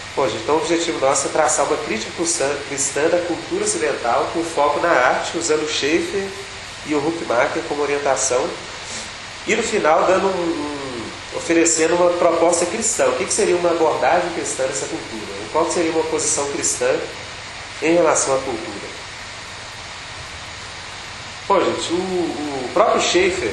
Bom, gente, então o objetivo nosso é traçar uma crítica cristã da cultura ocidental com foco na arte, usando o Schaeffer e o Huckmacher como orientação, e no final oferecendo uma proposta cristã. O que seria uma abordagem cristã dessa cultura? Qual que seria uma posição cristã em relação à cultura? Bom, gente, o próprio Schaeffer,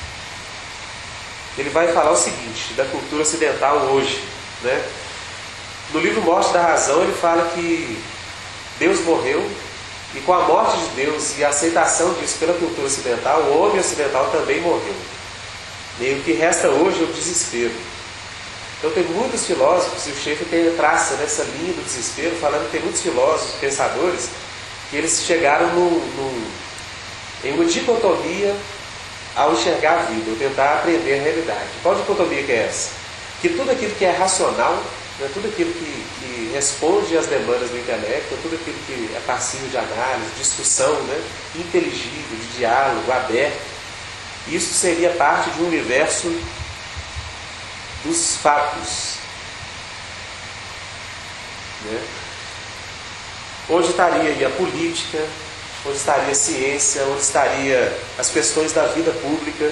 ele vai falar o seguinte, da cultura ocidental hoje, né? No livro Morte da Razão, ele fala que Deus morreu, e com a morte de Deus e a aceitação disso pela cultura ocidental, o homem ocidental também morreu. E o que resta hoje é o desespero. Então tem muitos filósofos, e o Schaeffer traça nessa linha do desespero, falando que tem muitos filósofos, pensadores, que eles chegaram em uma dicotomia ao enxergar a vida, ou tentar aprender a realidade. Qual dicotomia que é essa? Que tudo aquilo que é racional, né, tudo aquilo que responde às demandas do intelecto, tudo aquilo que é passível de análise, discussão, né, inteligível, de diálogo, aberto, isso seria parte de um universo dos fatos, né? Onde estaria aí a política, onde estaria a ciência, onde estaria as questões da vida pública.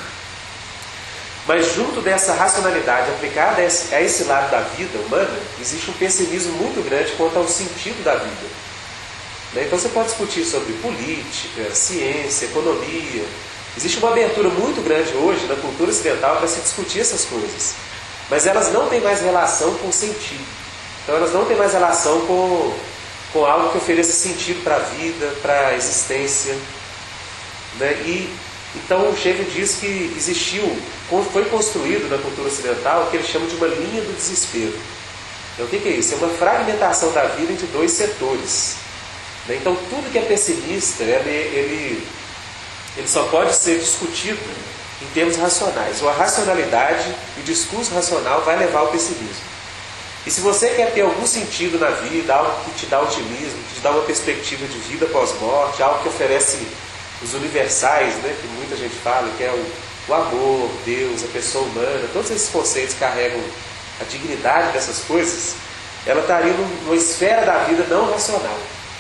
Mas junto dessa racionalidade aplicada a esse lado da vida humana, existe um pessimismo muito grande quanto ao sentido da vida. Então você pode discutir sobre política, ciência, economia. Existe uma abertura muito grande hoje na cultura ocidental para se discutir essas coisas. Mas elas não têm mais relação com o sentido. Então elas não têm mais relação com algo que ofereça sentido para a vida, para a existência, né? Então o Schaeffer diz que foi construído na cultura ocidental o que ele chama de uma linha do desespero. Então o que é isso? É uma fragmentação da vida entre dois setores, né? Então tudo que é pessimista, ele só pode ser discutido em termos racionais. Ou a racionalidade e o discurso racional vai levar ao pessimismo. E se você quer ter algum sentido na vida, algo que te dá otimismo, que te dá uma perspectiva de vida pós-morte, algo que oferece os universais, né, que muita gente fala, que é o amor, Deus, a pessoa humana, todos esses conceitos carregam a dignidade dessas coisas, ela estaria numa esfera da vida não racional.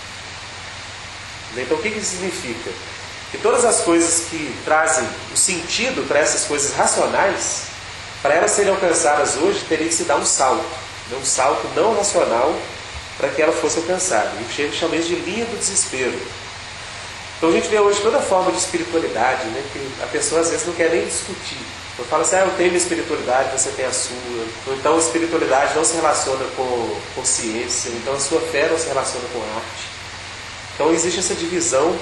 Então o que isso significa? Que todas as coisas que trazem o sentido para essas coisas racionais, para elas serem alcançadas hoje, teria que se dar um salto não racional para que ela fosse alcançada. E o Schaeffer chama isso de linha do desespero. Então a gente vê hoje toda forma de espiritualidade, né, que a pessoa às vezes não quer nem discutir. Então fala assim, eu tenho minha espiritualidade, você tem a sua. Ou então a espiritualidade não se relaciona com ciência, então a sua fé não se relaciona com arte. Então existe essa divisão.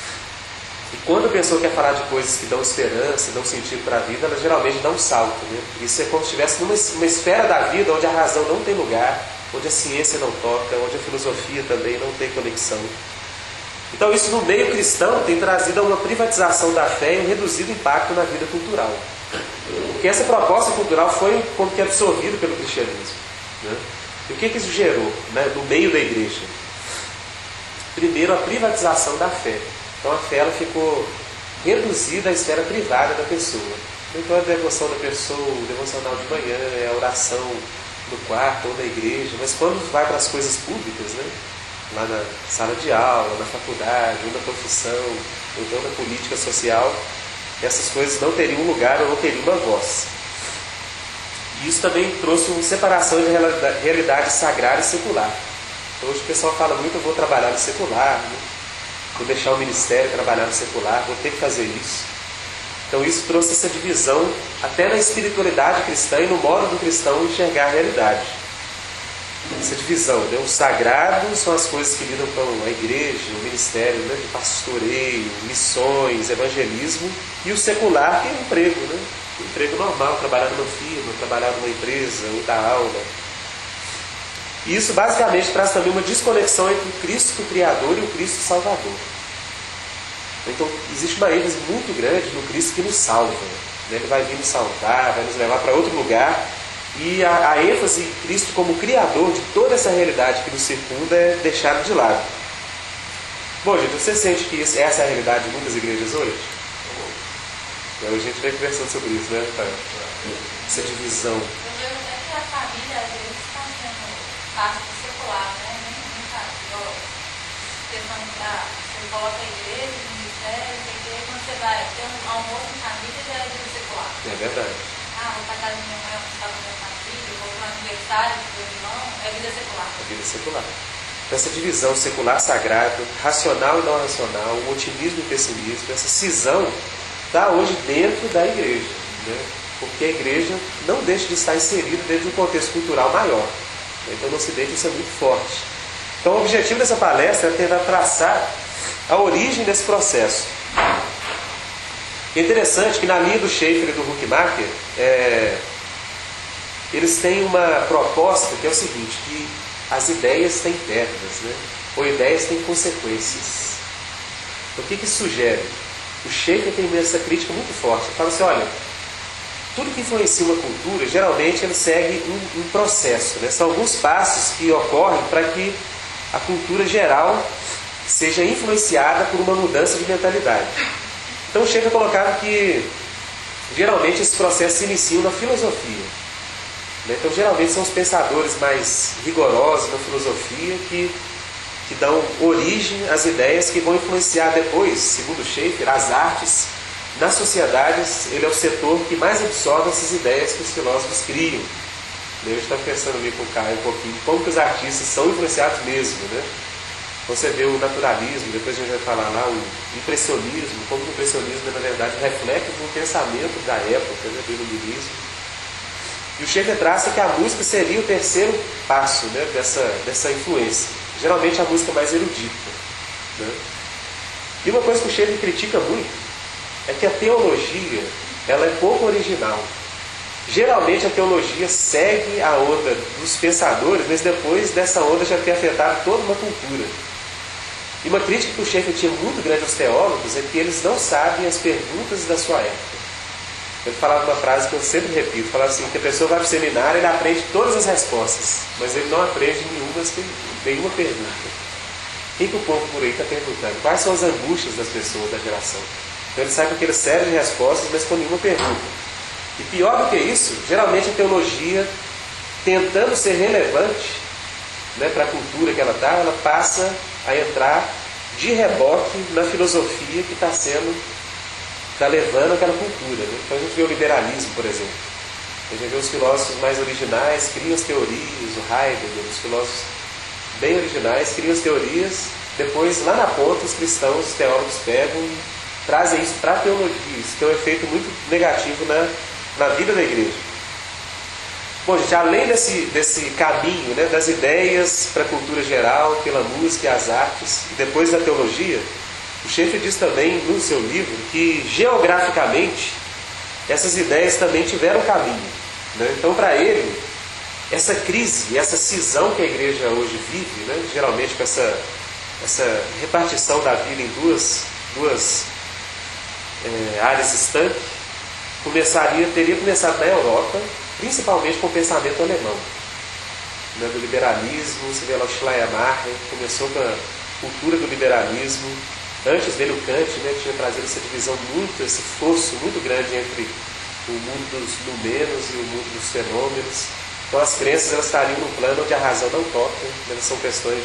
E quando a pessoa quer falar de coisas que dão esperança, dão sentido para a vida, ela geralmente dá um salto, né? Isso é como se estivesse numa esfera da vida onde a razão não tem lugar, onde a ciência não toca, onde a filosofia também não tem conexão. Então isso no meio cristão tem trazido a uma privatização da fé e um reduzido impacto na vida cultural. Porque essa proposta cultural foi como que absorvida pelo cristianismo, né? E o que isso gerou, né, no meio da igreja? Primeiro, a privatização da fé. Então a fé ela ficou reduzida à esfera privada da pessoa. Então a devoção da pessoa, o devocional de manhã, é a oração no quarto ou na igreja, mas quando vai para as coisas públicas, né? Lá na sala de aula, na faculdade, ou na profissão, ou então na política social, essas coisas não teriam um lugar ou não teriam uma voz. E isso também trouxe uma separação de realidade sagrada e secular. Então hoje o pessoal fala muito, eu vou trabalhar no secular, né? Vou deixar o ministério trabalhar no secular, vou ter que fazer isso. Então isso trouxe essa divisão até na espiritualidade cristã e no modo do cristão enxergar a realidade. Essa divisão, né? O sagrado são as coisas que lidam com a igreja, o ministério, né, de pastoreio, missões, evangelismo, e o secular que é o emprego, né? O emprego normal, trabalhar numa firma, trabalhar numa empresa, ou dar aula. E isso basicamente traz também uma desconexão entre o Cristo Criador e o Cristo Salvador. Então existe uma ênfase muito grande no Cristo que nos salva, né? Ele vai vir nos salvar, vai nos levar para outro lugar. E a ênfase em Cristo como Criador de toda essa realidade que nos circunda é deixada de lado. Bom, gente, você sente que essa é a realidade de muitas igrejas hoje? Então, a gente vai conversando sobre isso, né? Essa divisão. A família às vezes está sendo espaço secular, né? Nem sabe, questão da, você coloca a igreja, o ministério, quando você vai ter um almoço em família, já é vida secular. É verdade. Vou pra casa da minha mãe, almoçar com a minha família, vou para o aniversário do meu irmão, é vida secular. É vida secular. Então, essa divisão secular-sagrado, racional e não racional, o otimismo e o pessimismo, essa cisão está hoje dentro da igreja, né? Porque a igreja não deixa de estar inserida dentro de um contexto cultural maior. Então, no Ocidente, isso é muito forte. Então, o objetivo dessa palestra é tentar traçar a origem desse processo. E é interessante que na linha do Schaeffer e do Huckmacher, eles têm uma proposta que é o seguinte, que as ideias têm perdas, né? Ou ideias têm consequências. Então, o que isso sugere? O Schaeffer tem essa crítica muito forte. Ele fala assim, olha, tudo que influencia uma cultura, geralmente ele segue um processo, né? São alguns passos que ocorrem para que a cultura geral seja influenciada por uma mudança de mentalidade. Então o Schaeffer colocava que geralmente esses processos se iniciam na filosofia, né? Então geralmente são os pensadores mais rigorosos na filosofia que dão origem às ideias que vão influenciar depois, segundo o Schaeffer, as artes. Nas sociedades, ele é o setor que mais absorve essas ideias que os filósofos criam. Eu estava pensando ali com o Caio um pouquinho, como que os artistas são influenciados mesmo, né? Você vê o naturalismo, depois a gente vai falar lá, o impressionismo, como o impressionismo é, na verdade, reflexo de um pensamento da época, né, do iluminismo. E o Schaeffer traça que a música seria o terceiro passo, né, dessa influência. Geralmente a música mais erudita, né? E uma coisa que o Schaeffer critica muito é que a teologia, ela é pouco original. Geralmente a teologia segue a onda dos pensadores, mas depois dessa onda já tem afetado toda uma cultura. E uma crítica que o Schaeffer tinha muito grande aos teólogos é que eles não sabem as perguntas da sua época. Ele falava uma frase que eu sempre repito, falava assim, que a pessoa vai para o seminário e ele aprende todas as respostas, mas ele não aprende nenhuma pergunta. O que o povo por aí está perguntando? Quais são as angústias das pessoas da geração? Então ele sai com aquele série de respostas, mas com nenhuma pergunta. E pior do que isso, geralmente a teologia, tentando ser relevante, né, para a cultura que ela está, ela passa a entrar de reboque na filosofia que está levando aquela cultura, né? Então a gente vê o liberalismo, por exemplo. A gente vê os filósofos mais originais, criam as teorias, o Heidegger, os filósofos bem originais, criam as teorias, depois lá na ponta os cristãos, os teólogos pegam e trazem isso para a teologia. Isso tem um efeito muito negativo na vida da igreja. Bom, gente, além desse caminho, né, das ideias para a cultura geral, pela música e as artes, e depois da teologia, o Schaeffer diz também no seu livro que geograficamente essas ideias também tiveram caminho, né? Então, para ele, essa crise, essa cisão que a igreja hoje vive, né, geralmente com essa repartição da vida em duas áreas estanques, teria começado na Europa, principalmente com o pensamento alemão, né, do liberalismo. Você vê lá o Schleiermacher, começou com a cultura do liberalismo. Antes dele, o Kant, né, tinha trazido essa divisão esse fosso muito grande entre o mundo dos numeros e o mundo dos fenômenos. Então as crenças elas estariam num plano onde a razão não toca, elas são questões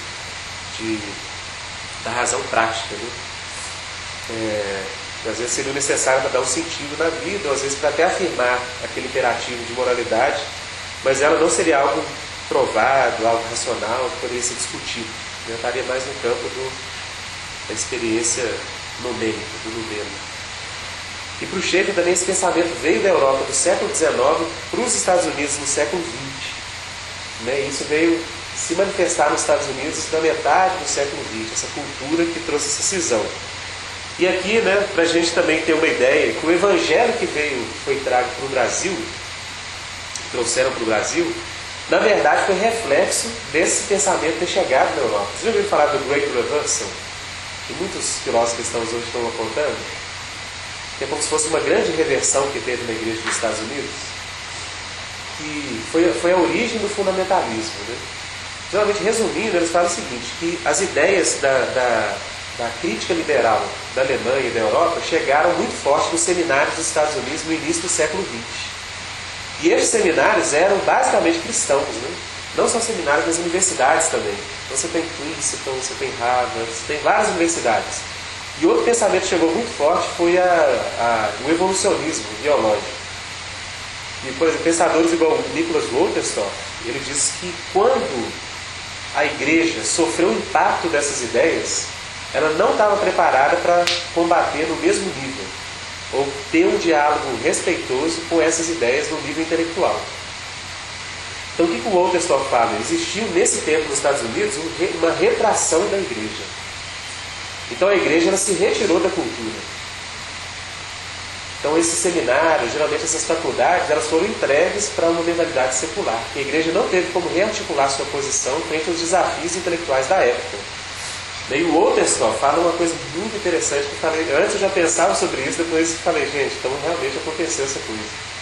da razão prática, né? Às vezes seria necessário para dar um sentido na vida, ou às vezes para até afirmar aquele imperativo de moralidade, mas ela não seria algo provado, algo racional, que poderia ser discutido, né? Estaria mais no campo da experiência numérica, do número. E para o Schaeffer também esse pensamento veio da Europa do século XIX para os Estados Unidos no século XX. Né? E isso veio se manifestar nos Estados Unidos na metade do século XX, essa cultura que trouxe essa cisão. E aqui, né, para a gente também ter uma ideia, que o evangelho que foi trago para o Brasil, trouxeram para o Brasil, na verdade foi reflexo desse pensamento ter chegado na Europa. Vocês já ouviram falar do Great Reversal? Que muitos filósofos cristãos hoje estão apontando? Que é como se fosse uma grande reversão que teve na igreja dos Estados Unidos, que foi a origem do fundamentalismo, né? Geralmente, resumindo, eles falam o seguinte, que as ideias da crítica liberal da Alemanha e da Europa chegaram muito forte nos seminários dos Estados Unidos no início do século XX. E esses seminários eram basicamente cristãos, né? não só seminários, mas universidades também. Então você tem Princeton, você tem Harvard, você tem várias universidades. E outro pensamento que chegou muito forte foi o evolucionismo biológico. E, por exemplo, pensadores igual Nicholas Wolterstorff, ele diz que quando a igreja sofreu o impacto dessas ideias, ela não estava preparada para combater no mesmo nível, ou ter um diálogo respeitoso com essas ideias no nível intelectual. Então o que o Wolterstorff fala? Existiu nesse tempo nos Estados Unidos uma retração da igreja. Então a igreja ela se retirou da cultura. Então esses seminários, geralmente essas faculdades, elas foram entregues para uma mentalidade secular. A igreja não teve como rearticular sua posição frente aos desafios intelectuais da época. E o Wolterstorff fala uma coisa muito interessante que eu falei, antes eu já pensava sobre isso, depois eu falei, gente, então realmente aconteceu essa coisa.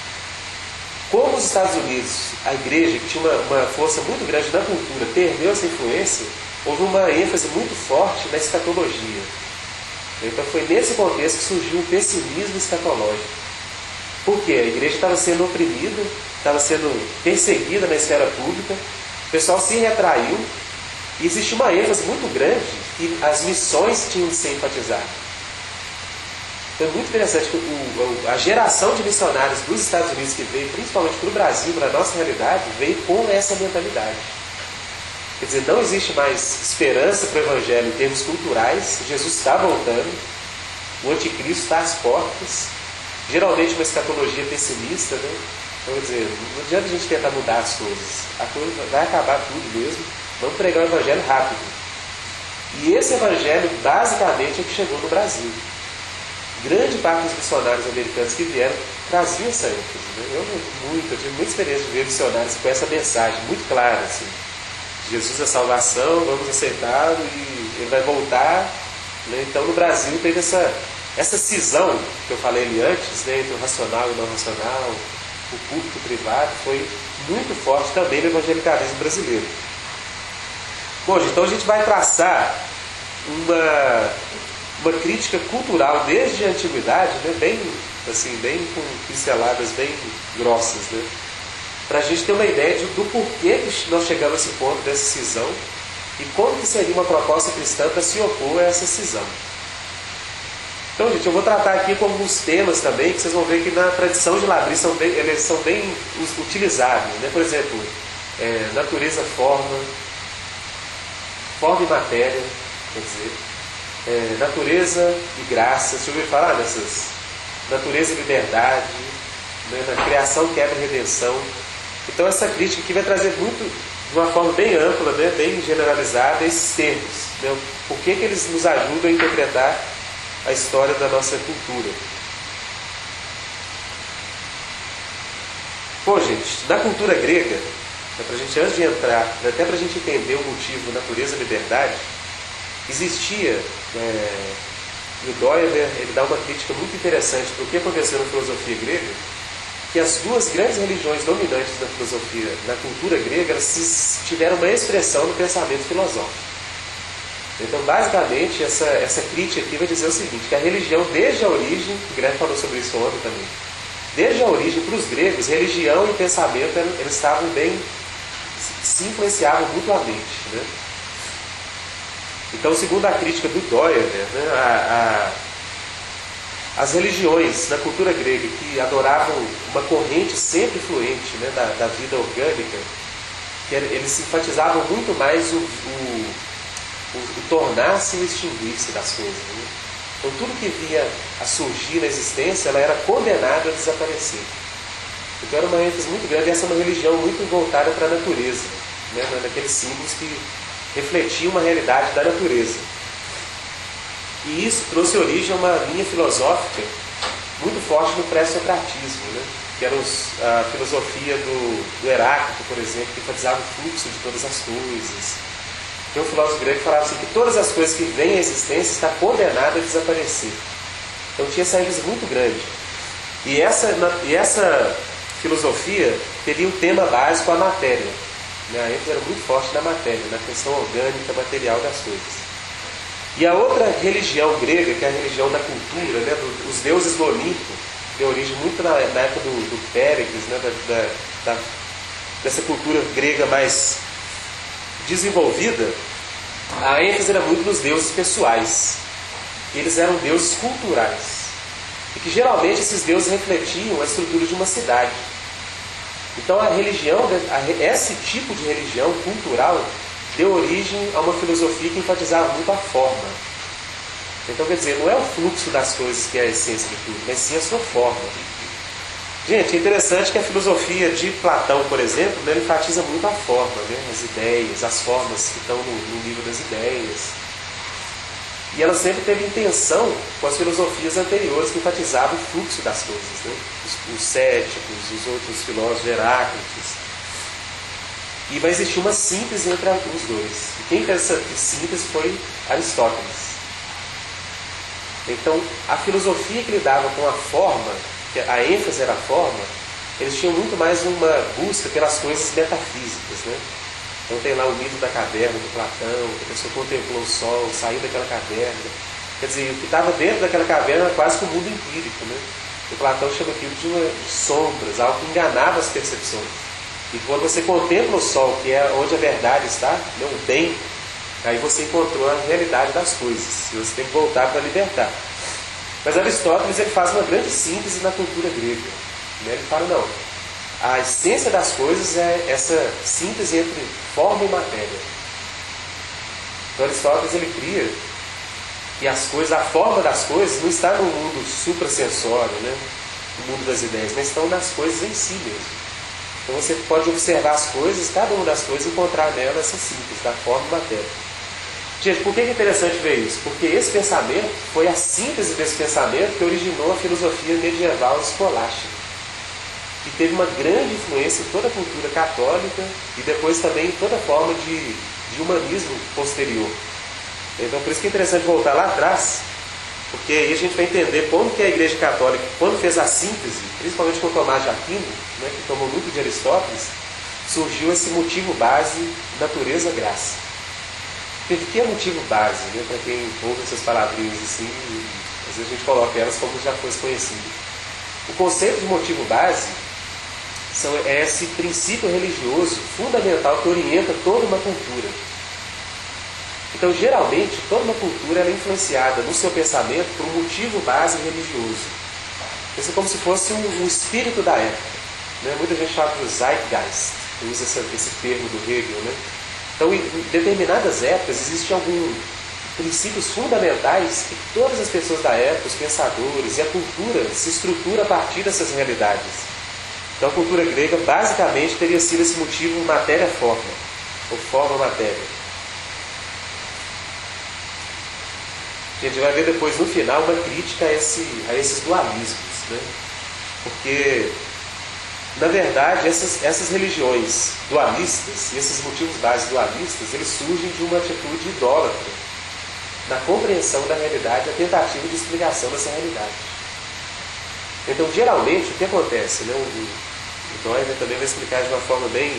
Como os Estados Unidos, a igreja, que tinha uma força muito grande na cultura, perdeu essa influência, houve uma ênfase muito forte na escatologia. Então foi nesse contexto que surgiu o pessimismo escatológico. Por quê? A igreja estava sendo oprimida, estava sendo perseguida na esfera pública, o pessoal se retraiu, e existia uma ênfase muito grande que as missões tinham de ser enfatizadas. Então é muito interessante que a geração de missionários dos Estados Unidos que veio, principalmente para o Brasil, para a nossa realidade, veio com essa mentalidade. Quer dizer, não existe mais esperança para o Evangelho em termos culturais. Jesus está voltando, o anticristo está às portas, geralmente uma escatologia pessimista, né? Então, quer dizer, não adianta a gente tentar mudar as coisas, a coisa vai acabar tudo mesmo, vamos pregar o Evangelho rápido. E esse Evangelho basicamente é o que chegou no Brasil. Grande parte dos missionários americanos que vieram traziam essa ênfase, né? Eu tive muita experiência de ver missionários com essa mensagem muito clara, assim. Jesus é salvação, vamos aceitá-lo e ele vai voltar, né? Então no Brasil teve essa cisão que eu falei ali antes, né, entre o racional e o não racional, o público e o privado, foi muito forte também no evangelicalismo brasileiro. Bom, então a gente vai traçar uma crítica cultural desde a antiguidade, né, bem com pinceladas bem grossas, né, para a gente ter uma ideia do porquê que nós chegamos a esse ponto dessa cisão e como que seria uma proposta cristã para se opor a essa cisão. Então, gente, eu vou tratar aqui com alguns temas também que vocês vão ver que na tradição de Labrie eles são bem utilizados, né? Por exemplo, natureza, forma e matéria, quer dizer, natureza e graça. Você ouviu falar dessas? Natureza e liberdade, né? Na criação, quebra e redenção. Então essa crítica aqui vai trazer muito, de uma forma bem ampla, né, bem generalizada, esses termos, né? Por que eles nos ajudam a interpretar a história da nossa cultura. Bom, gente, na cultura grega, pra gente, antes de entrar, até para a gente entender o motivo natureza e liberdade, existia, e o Doyer, ele dá uma crítica muito interessante para o que aconteceu na filosofia grega, que as duas grandes religiões dominantes da filosofia, na cultura grega, elas tiveram uma expressão no pensamento filosófico. Então, basicamente, essa crítica aqui vai dizer o seguinte, que a religião, desde a origem, o Greg falou sobre isso ontem também, desde a origem, para os gregos, religião e pensamento, eles estavam bem, se influenciavam mutuamente, né? Então, segundo a crítica do Doyer, né, as religiões na cultura grega que adoravam uma corrente sempre fluente, né, da vida orgânica, que eles enfatizavam muito mais o tornar-se e o extinguir-se das coisas, né? Então tudo que vinha a surgir na existência, ela era condenada a desaparecer. Então era uma ênfase muito grande, e essa é uma religião muito voltada para a natureza, né, naqueles símbolos que refletiam uma realidade da natureza. E isso trouxe origem a uma linha filosófica muito forte no pré-socratismo, né? Que era a filosofia do Heráclito, por exemplo, que enfatizava o fluxo de todas as coisas. Tem um filósofo grego que falava assim, que todas as coisas que vêm à existência estão condenadas a desaparecer. Então tinha essa ênfase muito grande. E essa filosofia teria um tema básico, a matéria. A ênfase era muito forte na matéria, na questão orgânica, material das coisas. E a outra religião grega, que é a religião da cultura, né, os deuses do Olimpo, deu origem muito na época do Péricles, né, dessa cultura grega mais desenvolvida, a ênfase era muito nos deuses pessoais. Eles eram deuses culturais. E que geralmente esses deuses refletiam a estrutura de uma cidade. Então a religião, esse tipo de religião cultural, deu origem a uma filosofia que enfatizava muito a forma. Então, quer dizer, não é o fluxo das coisas que é a essência de tudo, mas sim a sua forma. Gente, é interessante que a filosofia de Platão, por exemplo, né, enfatiza muito a forma, né, as ideias, as formas que estão no nível das ideias. E ela sempre teve intenção com as filosofias anteriores que enfatizavam o fluxo das coisas, né? Os céticos, os outros filósofos, Heráclitos. E vai existir uma síntese entre os dois. E quem fez essa síntese foi Aristóteles. Então, a filosofia que lidava com a forma, que a ênfase era a forma, eles tinham muito mais uma busca pelas coisas metafísicas, né? Então tem lá o mito da caverna do Platão, que a pessoa contemplou o sol, saiu daquela caverna. Quer dizer, o que estava dentro daquela caverna era quase que o mundo empírico, né? O Platão chama aquilo de sombras, algo que enganava as percepções. E quando você contempla o sol, que é onde a verdade está, né, o bem, aí você encontrou a realidade das coisas. E você tem que voltar para libertar. Mas Aristóteles ele faz uma grande síntese na cultura grega. Né? Ele fala, não, a essência das coisas é essa síntese entre forma e matéria. Então Aristóteles ele cria que as coisas, a forma das coisas não está no mundo suprassensório, né? No mundo das ideias, mas estão nas coisas em si mesmo. Então você pode observar as coisas, cada uma das coisas, e encontrar nela essa síntese da forma e matéria. Gente, por que é interessante ver isso? Porque esse pensamento foi a síntese desse pensamento que originou a filosofia medieval escolástica, que teve uma grande influência em toda a cultura católica e depois também em toda forma de humanismo posterior. Então por isso que é interessante voltar lá atrás, porque aí a gente vai entender como que a Igreja Católica, quando fez a síntese, principalmente com Tomás de Aquino, né, que tomou muito de Aristóteles, surgiu esse motivo base, natureza-graça. O que é motivo base? Né, para quem ouve essas palavrinhas assim, às vezes a gente coloca elas como já fosse conhecido. O conceito de motivo base é esse princípio religioso fundamental que orienta toda uma cultura. Então, geralmente, toda uma cultura ela é influenciada no seu pensamento por um motivo base religioso. Isso é como se fosse um espírito da época. Né? Muita gente fala do Zeitgeist, que usa esse termo do Hegel. Né? Então, em determinadas épocas, existem alguns princípios fundamentais que todas as pessoas da época, os pensadores e a cultura se estrutura a partir dessas realidades. Então, a cultura grega, basicamente, teria sido esse motivo matéria-forma, ou forma-matéria. A gente vai ver depois, no final, uma crítica a esses dualismos. Né? Porque, na verdade, essas religiões dualistas, e esses motivos básicos dualistas, eles surgem de uma atitude idólatra, na compreensão da realidade, a tentativa de explicação dessa realidade. Então, geralmente, o que acontece? Né? O Doyle também vai explicar de uma forma bem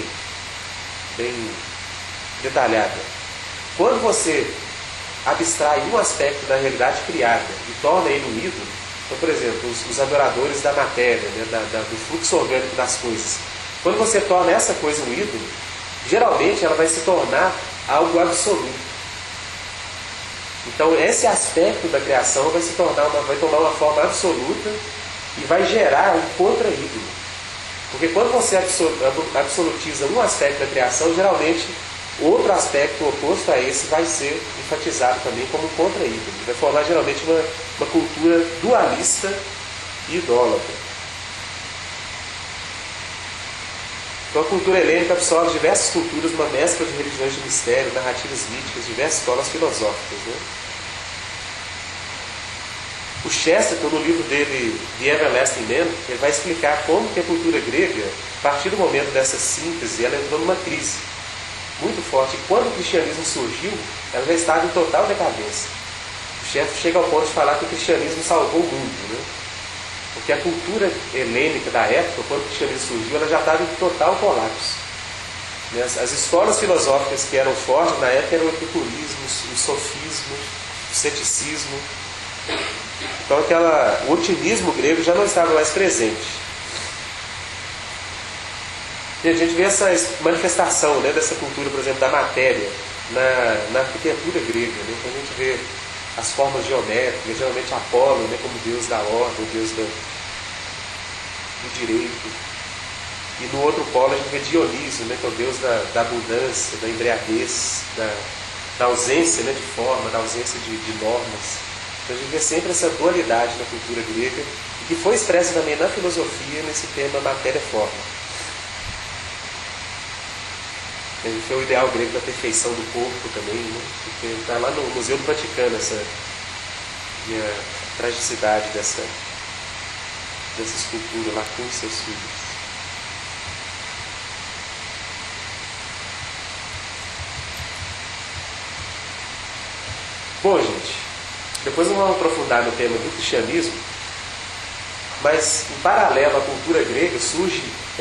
detalhada. Quando você abstrai um aspecto da realidade criada e torna ele um ídolo, então, por exemplo, os adoradores da matéria, né, do fluxo orgânico das coisas, quando você torna essa coisa um ídolo, geralmente ela vai se tornar algo absoluto. Então, esse aspecto da criação vai tomar uma forma absoluta e vai gerar um contra-ídolo. Porque quando você absolutiza um aspecto da criação, geralmente outro aspecto oposto a esse vai ser enfatizado também como um contra-ídolo. Vai formar geralmente uma cultura dualista e idólatra. Então a cultura helênica absorve diversas culturas, uma mescla de religiões de mistério, narrativas míticas, diversas escolas filosóficas. Né? O Chesterton, no livro dele, The Everlasting Man, ele vai explicar como que a cultura grega, a partir do momento dessa síntese, ela entrou numa crise muito forte. E quando o cristianismo surgiu, ela já estava em total decadência. O Chesterton chega ao ponto de falar que o cristianismo salvou o mundo. Né? Porque a cultura helênica da época, quando o cristianismo surgiu, ela já estava em total colapso. As escolas filosóficas que eram fortes na época eram o epicurismo, o sofismo, o ceticismo. Então o otimismo grego já não estava mais presente. E a gente vê essa manifestação, né, dessa cultura, por exemplo, da matéria na arquitetura grega, né? Então a gente vê as formas geométricas, geralmente Apolo, né, como deus da ordem, deus do direito. E no outro polo a gente vê Dionísio, né, que é o deus da abundância, da embriaguez, da ausência, né, de forma, da ausência de normas. Então a gente vê sempre essa dualidade na cultura grega, e que foi expressa também na filosofia, nesse tema matéria-forma. A gente vê o ideal grego da perfeição do corpo também, né? Porque está lá no Museu do Vaticano essa tragicidade dessa escultura lá com os seus filhos. Bom, gente, depois nós vamos aprofundar no tema do cristianismo, mas em paralelo à cultura grega surge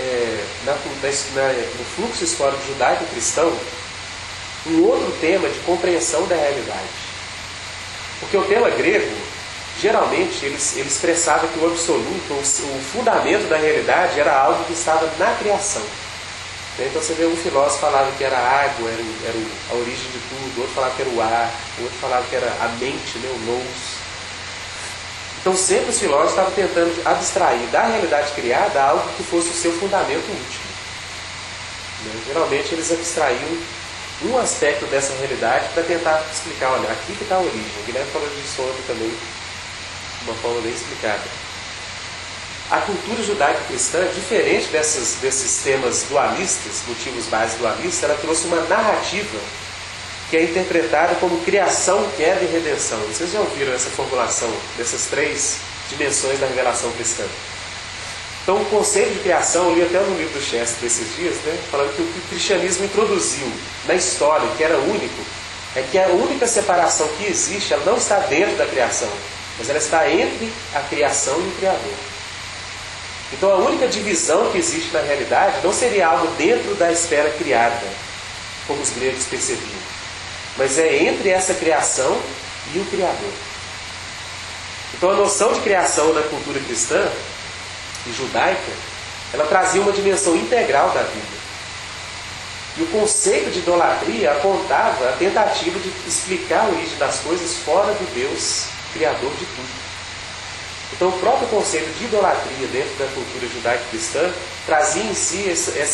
no fluxo histórico judaico-cristão um outro tema de compreensão da realidade. Porque o tema grego, geralmente, ele expressava que o absoluto, o fundamento da realidade era algo que estava na criação. Então você vê um filósofo falava que era a água, era a origem de tudo, outro falava que era o ar, outro falava que era a mente, né, o nous. Então sempre os filósofos estavam tentando abstrair da realidade criada algo que fosse o seu fundamento último. Geralmente eles abstraíam um aspecto dessa realidade para tentar explicar, olha, aqui que está a origem. O Guilherme falou disso ontem também, de uma forma bem explicada. A cultura judaico-cristã, diferente desses temas dualistas, motivos básicos dualistas, ela trouxe uma narrativa que é interpretada como criação, queda e redenção. Vocês já ouviram essa formulação dessas três dimensões da revelação cristã? Então, o conceito de criação, eu li até no livro do Chester desses dias, né, falando que o que o cristianismo introduziu na história, que era único, é que a única separação que existe, ela não está dentro da criação, mas ela está entre a criação e o Criador. Então, a única divisão que existe na realidade não seria algo dentro da esfera criada, como os gregos percebiam, mas é entre essa criação e o Criador. Então, a noção de criação na cultura cristã e judaica, ela trazia uma dimensão integral da vida. E o conceito de idolatria apontava a tentativa de explicar a origem das coisas fora do Deus Criador de tudo. Então, o próprio conceito de idolatria dentro da cultura judaico-cristã trazia em si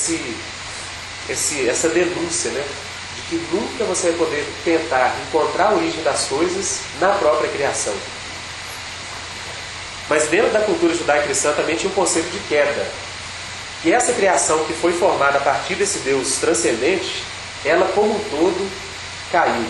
essa denúncia, né, de que nunca você vai poder tentar encontrar a origem das coisas na própria criação. Mas dentro da cultura judaico-cristã também tinha um conceito de queda. Que essa criação que foi formada a partir desse Deus transcendente, ela como um todo caiu.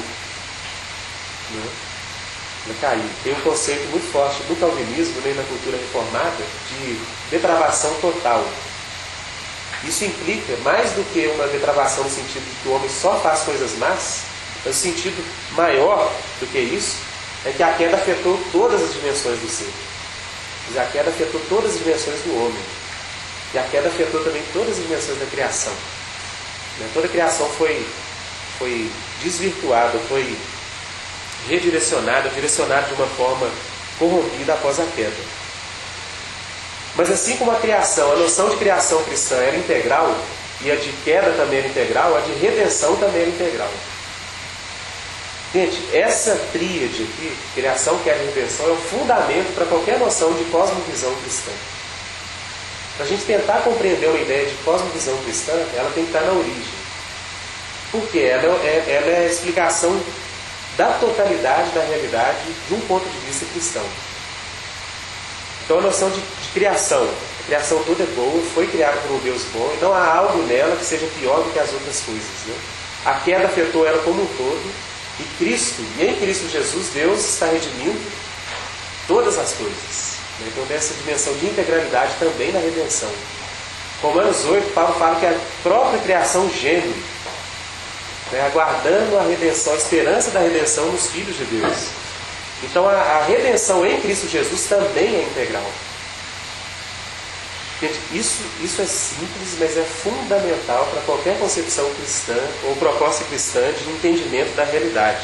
Ela caiu. Tem um conceito muito forte do calvinismo, né, na cultura reformada, de depravação total. Isso implica mais do que uma depravação no sentido de que o homem só faz coisas más, mas o sentido maior do que isso é que a queda afetou todas as dimensões do ser. A queda afetou todas as dimensões do homem. E a queda afetou também todas as dimensões da criação. Toda a criação foi desvirtuada, foi redirecionada, direcionada de uma forma corrompida após a queda. Mas assim como a criação, a noção de criação cristã era integral, e a de queda também era integral, a de redenção também era integral. Gente, essa tríade aqui, criação, queda e redenção, é o fundamento para qualquer noção de cosmovisão cristã. Para a gente tentar compreender uma ideia de cosmovisão cristã, ela tem que estar na origem. Por quê? Ela é a explicação da totalidade da realidade de um ponto de vista cristão. Então a noção de criação, a criação toda é boa, foi criada por um Deus bom, e não há algo nela que seja pior do que as outras coisas. A queda afetou ela como um todo, e Cristo, e em Cristo Jesus, Deus está redimindo todas as coisas. Então, dessa dimensão de integralidade também na redenção. Romanos 8, Paulo fala que a própria criação geme, aguardando a redenção, a esperança da redenção nos filhos de Deus. Então, a redenção em Cristo Jesus também é integral. Gente, isso é simples, mas é fundamental para qualquer concepção cristã ou proposta cristã de entendimento da realidade.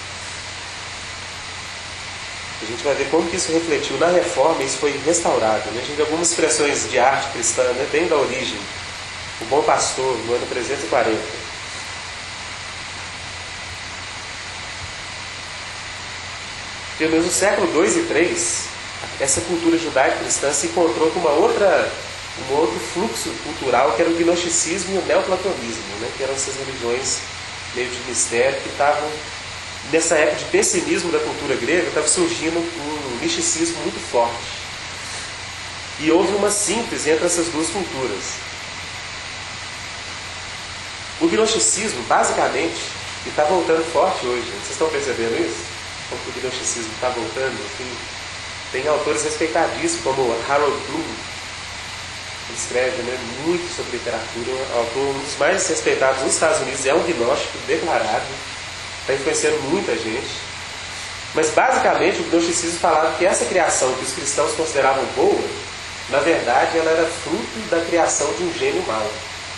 A gente vai ver como que isso refletiu na reforma e isso foi restaurado. A gente vê algumas expressões de arte cristã, bem da origem O Bom Pastor, no ano 340. Pelo menos no século 2 e 3, essa cultura judaico-cristã se encontrou com um outro fluxo cultural, que era o gnosticismo e o neoplatonismo, né? Que eram essas religiões meio de mistério, que estavam, nessa época de pessimismo da cultura grega, estava surgindo um misticismo muito forte. E houve uma síntese entre essas duas culturas. O gnosticismo, basicamente, que está voltando forte hoje, vocês estão percebendo isso? Como que o gnosticismo está voltando? Tem autores respeitadíssimos, como Harold Bloom, que escreve, né, muito sobre literatura, um dos mais respeitados nos Estados Unidos, é um gnóstico declarado, está influenciando muita gente. Mas basicamente o gnosticismo falava que essa criação que os cristãos consideravam boa, na verdade ela era fruto da criação de um gênio mau.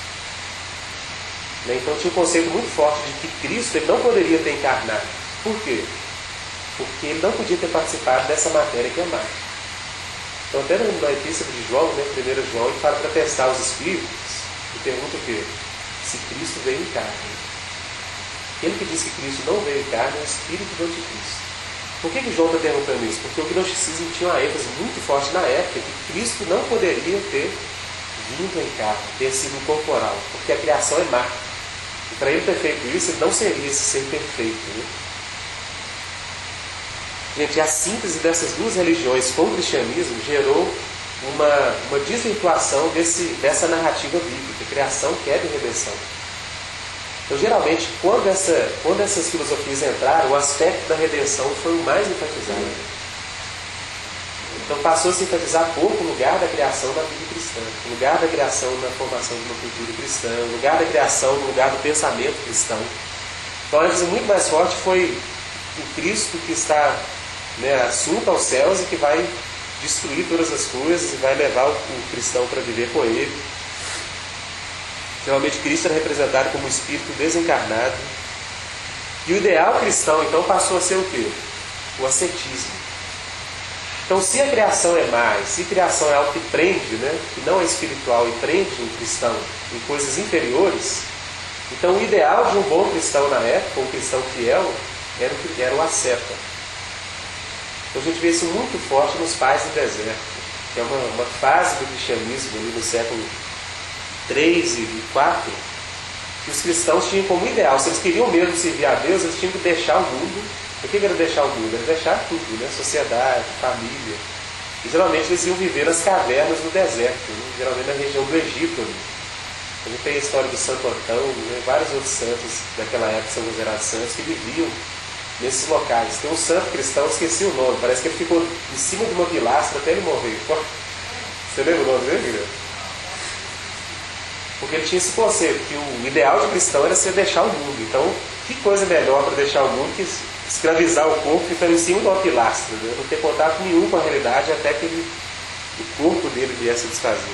Então tinha um conceito muito forte de que Cristo ele não poderia ter encarnado. Por quê? Porque ele não podia ter participado dessa matéria que é má. Então até na epístola de João, né, 1 João, ele fala para testar os espíritos e pergunta o quê? Se Cristo veio em carne. Aquele que diz que Cristo não veio em carne é o espírito do anticristo. Por que João está perguntando isso? Porque o gnosticismo tinha uma ênfase muito forte na época que Cristo não poderia ter vindo em carne, ter sido corporal, porque a criação é má. E para ele ter feito isso, ele não seria esse ser perfeito. Né? Gente, a síntese dessas duas religiões com o cristianismo gerou uma desvirtuação dessa narrativa bíblica, criação, queda e redenção. Então, geralmente, quando essas filosofias entraram, o aspecto da redenção foi o mais enfatizado. Então, passou a se enfatizar pouco o lugar da criação na vida cristã, o lugar da criação na formação de uma cultura cristã, o lugar da criação no lugar do pensamento cristão. Então, a ênfase muito mais forte foi o Cristo que está, né, assunto aos céus e que vai destruir todas as coisas e vai levar o cristão para viver com ele. Geralmente Cristo era representado como um espírito desencarnado. E o ideal cristão, então, passou a ser o quê? O ascetismo. Então, se a criação é má, se a criação é algo que prende, né, que não é espiritual e prende um cristão em coisas inferiores, então o ideal de um bom cristão na época, um cristão fiel, era o asceta. Então a gente vê isso muito forte nos pais do deserto, que é uma fase do cristianismo ali no século 3 e 4, que os cristãos tinham como ideal, se eles queriam mesmo servir a Deus, eles tinham que deixar o mundo. O que era deixar o mundo? Era deixar tudo, né? Sociedade, família. E geralmente eles iam viver nas cavernas no deserto, né? Geralmente na região do Egito. Né? A gente tem a história do Santo Antão, né? Vários outros santos daquela época são considerados santos que viviam nesses locais. Tem um santo cristão, esqueci o nome, parece que ele ficou em cima de uma pilastra até ele morrer. Você lembra o nome dele, Guilherme? Porque ele tinha esse conceito, que o ideal de cristão era ser deixar o mundo. Então, que coisa melhor para deixar o mundo que escravizar o corpo ficando em cima de uma pilastra, né? Não ter contato nenhum com a realidade até que o corpo dele viesse a desfazer.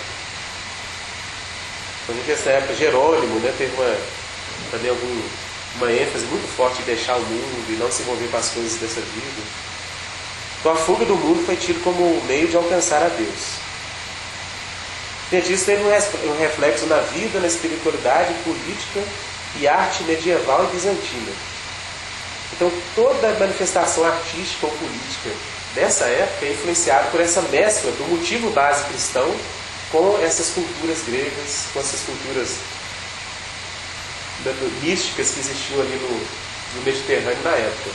Então, a gente vê nessa época Jerônimo, né, teve também uma ênfase muito forte em deixar o mundo e não se envolver com as coisas dessa vida. Então a fuga do mundo foi tido como um meio de alcançar a Deus. Gente, isso teve um reflexo na vida, na espiritualidade, política e arte medieval e bizantina. Então toda manifestação artística ou política dessa época é influenciada por essa mescla do motivo base cristão com essas culturas gregas, com essas culturas místicas que existiam ali no Mediterrâneo na época.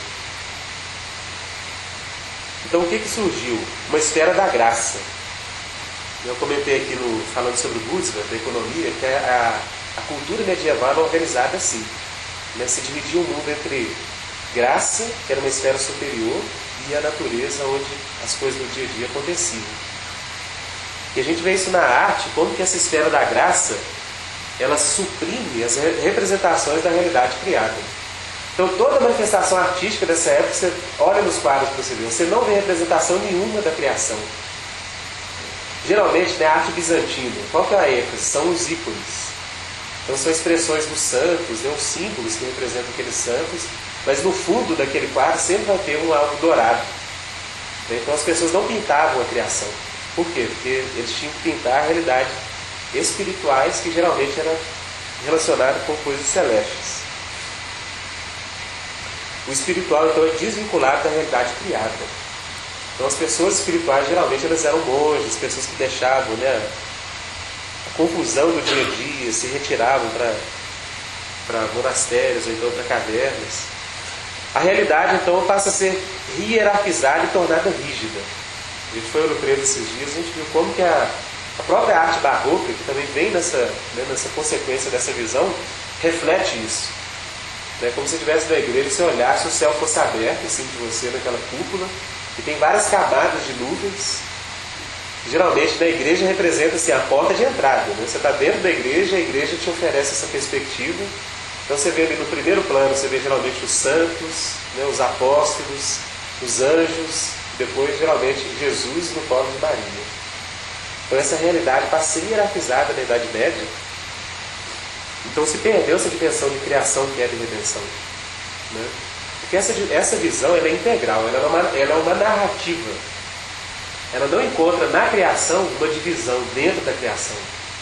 Então o que surgiu? Uma esfera da graça. Eu comentei aqui falando sobre o Buddhismo, da economia, que a cultura medieval era organizada assim, né? Se dividia o mundo entre graça, que era uma esfera superior, e a natureza, onde as coisas do dia a dia aconteciam. E a gente vê isso na arte, como que essa esfera da graça ela suprime as representações da realidade criada. Então toda manifestação artística dessa época, você olha nos quadros para você ver, você não vê representação nenhuma da criação. Geralmente, na arte bizantina, qual que é a ênfase? São os ícones. Então são expressões dos santos, né, os símbolos que representam aqueles santos, mas no fundo daquele quadro sempre vai ter algo dourado. Então as pessoas não pintavam a criação. Por quê? Porque eles tinham que pintar a realidade espirituais que geralmente eram relacionados com coisas celestes. O espiritual, então, é desvinculado da realidade criada. Então, as pessoas espirituais, geralmente, elas eram monges, pessoas que deixavam, né, a confusão do dia a dia, se retiravam para monastérios ou então para cavernas. A realidade, então, passa a ser hierarquizada e tornada rígida. A gente foi ao Ouro Preto esses dias, a gente viu como que a própria arte barroca, que também vem nessa consequência dessa visão, reflete isso. Como se estivesse na igreja, se olhasse, o céu fosse aberto em cima de você, naquela cúpula, e tem várias camadas de nuvens. Geralmente na igreja representa assim, a porta de entrada. Você está dentro da igreja, a igreja te oferece essa perspectiva. Então você vê ali no primeiro plano, você vê geralmente os santos, os apóstolos, os anjos, e depois geralmente Jesus no colo de Maria. Então essa realidade passa a ser hierarquizada na Idade Média. Então se perdeu essa dimensão de criação, queda e redenção. Porque essa visão ela é integral, ela é uma narrativa. Ela não encontra na criação uma divisão dentro da criação.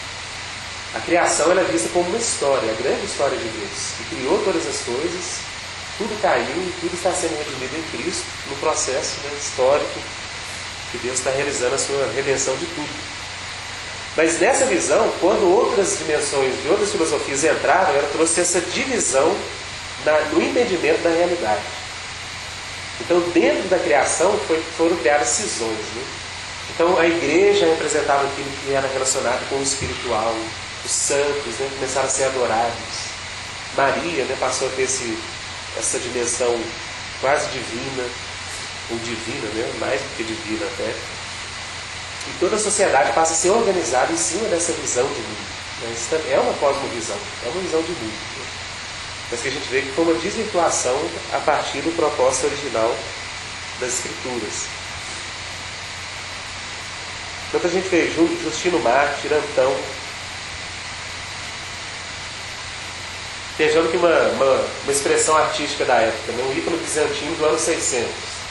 A criação ela é vista como uma história, a grande história de Deus, que criou todas as coisas, tudo caiu e tudo está sendo redimido em Cristo, no processo histórico que Deus está realizando a sua redenção de tudo. Mas nessa visão, quando outras dimensões de outras filosofias entraram, ela trouxe essa divisão no entendimento da realidade. Então, dentro da criação, foram criadas cisões. Então, a igreja representava aquilo que era relacionado com o espiritual, os santos começaram a ser adorados. Maria passou a ter essa dimensão quase divina, ou divina, mais do que divina até. E toda a sociedade passa a ser organizada em cima dessa visão de mundo. Isso é uma cosmovisão, é uma visão de mundo. Mas que a gente vê que foi uma desvirtuação a partir do propósito original das Escrituras. Então a gente vê Justino Mártir, Antão, vejando que uma expressão artística da época, um ícone bizantino do ano 600.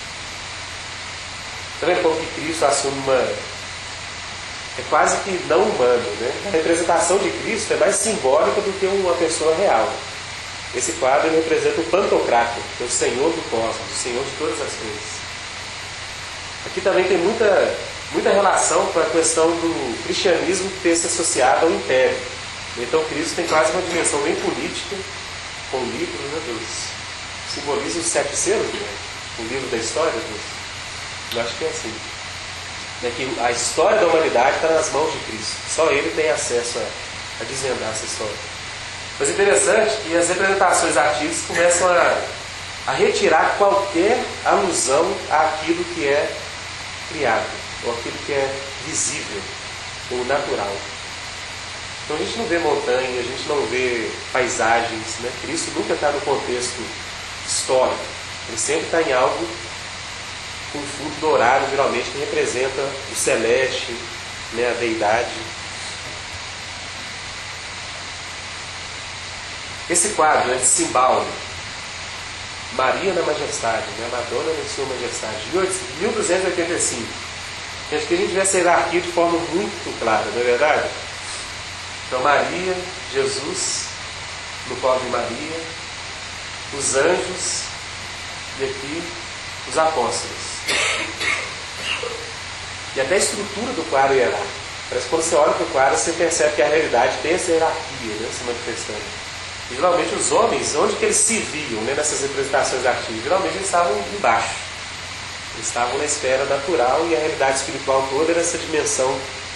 Está vendo como que Cristo assume é quase que não humano, A representação de Cristo é mais simbólica do que uma pessoa real. Esse quadro ele representa o Pantocrator, que é o Senhor do Cosmos, o Senhor de todas as coisas. Aqui também tem muita relação com a questão do cristianismo ter se associado ao império. Então Cristo tem quase uma dimensão bem política, com o livro, simboliza os 7 selos, o livro da história. Eu acho que é assim. Que a história da humanidade está nas mãos de Cristo. Só Ele tem acesso a desvendar essa história. Mas é interessante que as representações artísticas começam a retirar qualquer alusão àquilo que é criado, ou aquilo que é visível, ou natural. Então a gente não vê montanha, a gente não vê paisagens. Cristo nunca está no contexto histórico. Ele sempre está em algo com fundo dourado, geralmente, que representa o celeste, a deidade. Esse quadro de Simbal, Maria na Majestade, Madonna na Sua Majestade, 1285. Acho que a gente vê essa hierarquia de forma muito clara, não é verdade? Então, Maria, Jesus, no colo de Maria, os anjos e aqui os apóstolos. E até a estrutura do quadro é hierárquico. Parece que quando você olha para o quadro, você percebe que a realidade tem essa hierarquia se manifestando. E geralmente os homens, onde que eles se viam nessas representações artísticas? Geralmente eles estavam embaixo. Eles estavam na esfera natural e a realidade espiritual toda era essa dimensão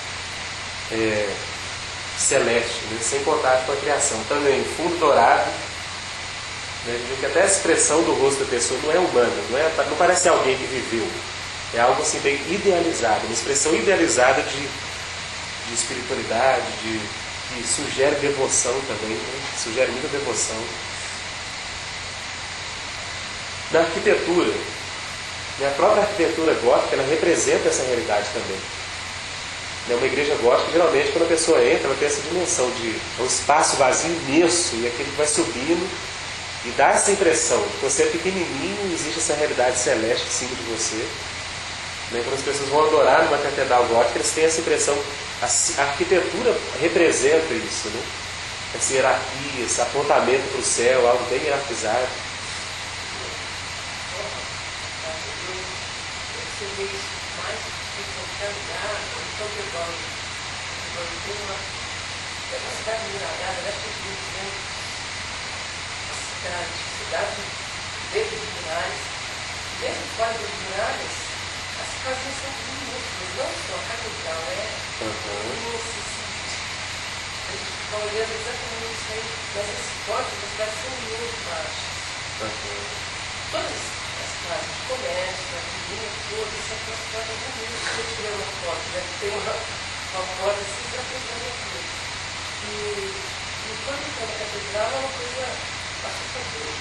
celeste, sem contato com a criação. Também, fundo dourado. Que até a expressão do rosto da pessoa não é humana, não parece alguém que viveu. É algo assim bem idealizado, uma expressão idealizada de espiritualidade, que sugere devoção também, sugere muita devoção. Na arquitetura, a própria arquitetura gótica, ela representa essa realidade também. Uma igreja gótica, geralmente, quando a pessoa entra, ela tem essa dimensão de um espaço vazio imenso, e aquele que vai subindo, e dá essa impressão que você é pequenininho e existe essa realidade celeste em cima de você. Quando as pessoas vão adorar numa catedral gótica, eles têm essa impressão A arquitetura representa isso, né? Essa hierarquia, esse apontamento para o céu, algo bem hierarquizado. Você vê isso mais em qualquer lugar, então tem uma cidade muralhada, deve ter muito cidade dentro dos murais, mesmo fora das muralhas, as casas são minúsculas, não só a catedral, a gente fica olhando exatamente isso aí, mas as portas das cidades são muito baixas. Todas as casas de comércio, a avenida, todas são com as portas minúsculas. Se eu tiver uma foto, deve ter uma porta assim para fechar a rua. E quando está na catedral é uma coisa assustadora.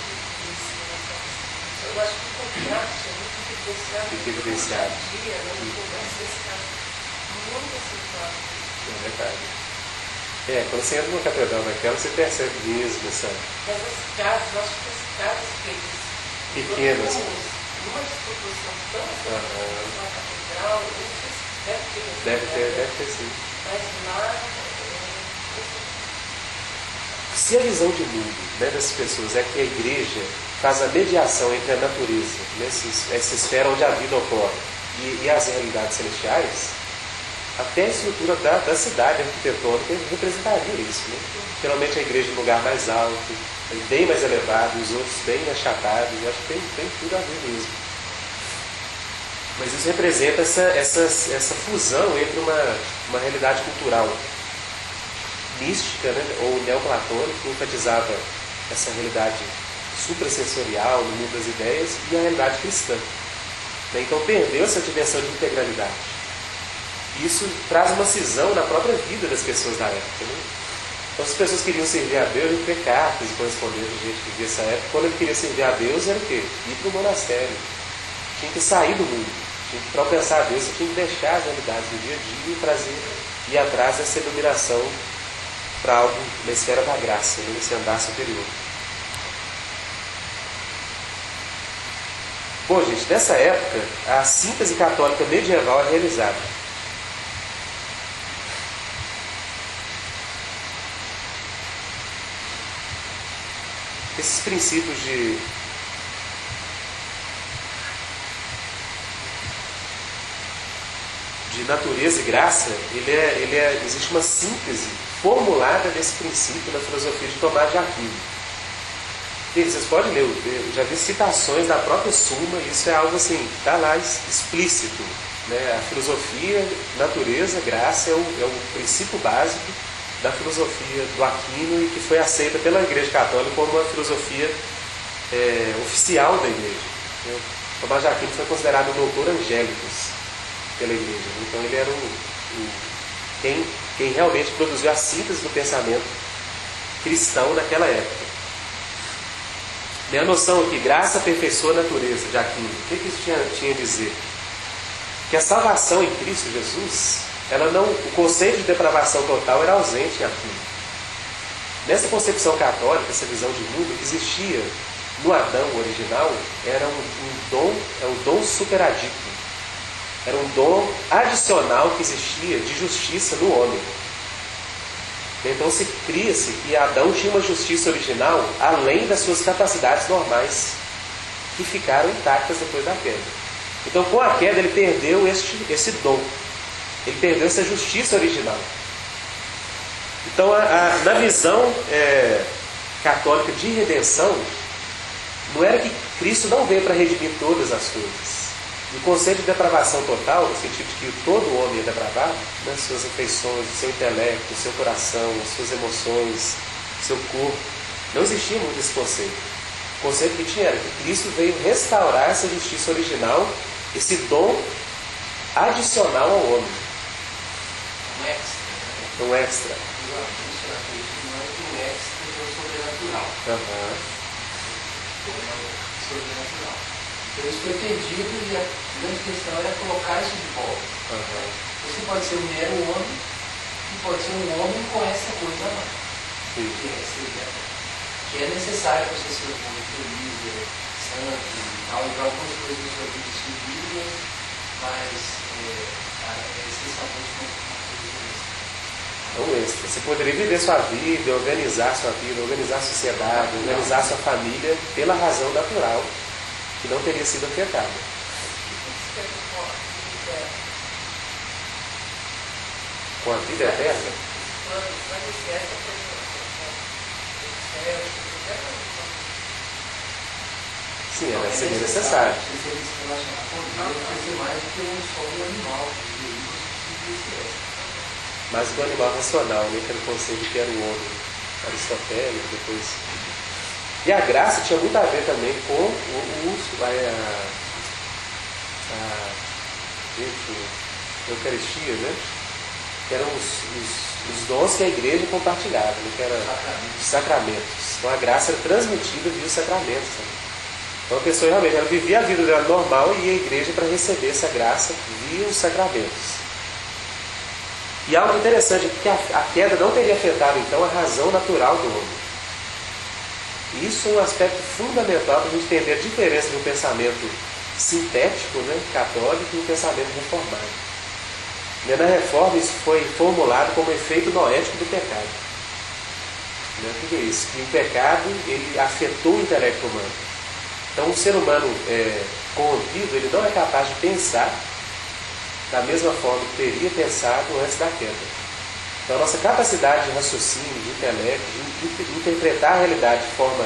Eu acho que o contraste é muito evidenciado. Dia, né? Começa esse caso muito acentuado. É verdade. Quando você entra numa catedral daquela, você percebe mesmo essa... Mas as casas, eu acho que as casas feitas pequenas, numa disproporção tão uma catedral, eu não sei se deve ter sim. Mas lá... Se a visão de mundo, né, dessas pessoas é que a igreja faz a mediação entre a natureza, essa esfera onde a vida ocorre, e as realidades celestiais, até a estrutura da cidade arquitetônica representaria isso, né? Geralmente a igreja em lugar mais alto, bem mais elevado, os outros bem achatados. Eu acho que tem tudo a ver mesmo. Mas isso representa essa fusão entre uma realidade cultural mística, né, ou neoplatônica, que enfatizava essa realidade suprassensorial no mundo das ideias, e a realidade cristã. Então perdeu essa dimensão de integralidade. Isso traz uma cisão na própria vida das pessoas da época, né? Então, se as pessoas queriam servir a Deus, ele ter cartas e corresponder a gente que vivia essa época. Quando ele queria servir a Deus, era o quê? Ir para o monastério. Tinha que sair do mundo. Tinha que propensar a Deus, você tinha que deixar as realidades do dia a dia e ir atrás dessa iluminação para algo na esfera da graça, né? Nesse andar superior. Bom, gente, nessa época, a síntese católica medieval é realizada. Esses princípios de natureza e graça, existe uma síntese formulada desse princípio na filosofia de Tomás de Aquino. Vocês podem ler, eu já vi citações da própria Suma, e isso é algo assim, está lá explícito, né? A filosofia, natureza, graça é o princípio básico da filosofia do Aquino, e que foi aceita pela Igreja Católica como uma filosofia oficial da Igreja. Tomás de Aquino foi considerado o doutor angélicos pela Igreja. Então ele era quem realmente produziu a síntese do pensamento cristão naquela época. Minha noção aqui, graça aperfeiçoa a natureza, de Aquino. O que isso tinha a dizer? Que a salvação em Cristo Jesus, o conceito de depravação total era ausente em Aquino. Nessa concepção católica, essa visão de mundo, que existia no Adão original, era um dom superadito. Era um dom adicional que existia de justiça no homem. Então se cria-se que Adão tinha uma justiça original além das suas capacidades normais, que ficaram intactas depois da queda. Então com a queda ele perdeu esse dom. Ele perdeu essa justiça original. Então na visão católica de redenção, não era que Cristo não veio para redimir todas as coisas. E o conceito de depravação total, no sentido de que todo homem é depravado, né, suas afeições, seu intelecto, seu coração, suas emoções, seu corpo, não existia muito esse conceito. O conceito que tinha era que Cristo veio restaurar essa justiça original, esse dom adicional ao homem. Um extra. Sobrenatural. Então isso foi perdido e a grande questão era colocar isso de volta. Você pode ser um mero homem e pode ser um homem com essa coisa a mais. Que é necessário para você ser um homem feliz, santo e tal, e para algumas coisas da sua vida servidas, mas essencialmente uma coisa. É um extra. Você poderia viver sua vida, organizar sua vida, organizar a sociedade, organizar sua família pela razão natural que não teria sido afetada. Com a vida eterna? Sim, seria necessário. Se ele se relacionar com Deus, vai ser mais do que um só do animal. Mais do animal racional, né? Que era o conceito que era o homem aristotélico, depois. E a graça tinha muito a ver também com o uso, a Eucaristia, né? Que eram os dons que a igreja compartilhava, né? Que eram os sacramentos. Então a graça era transmitida via os sacramentos. Né? Então a pessoa realmente ela vivia a vida dela normal e ia à igreja para receber essa graça via os sacramentos. E algo interessante é que a queda não teria afetado então a razão natural do homem. E isso é um aspecto fundamental para a gente entender a diferença de um pensamento sintético, né, católico, e um pensamento reformado. Na Reforma isso foi formulado como efeito noético do pecado. O que é isso? Que o pecado ele afetou o intelecto humano. Então o ser humano corrompido ele não é capaz de pensar da mesma forma que teria pensado antes da queda. Então a nossa capacidade de raciocínio, de intelecto, de interpretar a realidade de forma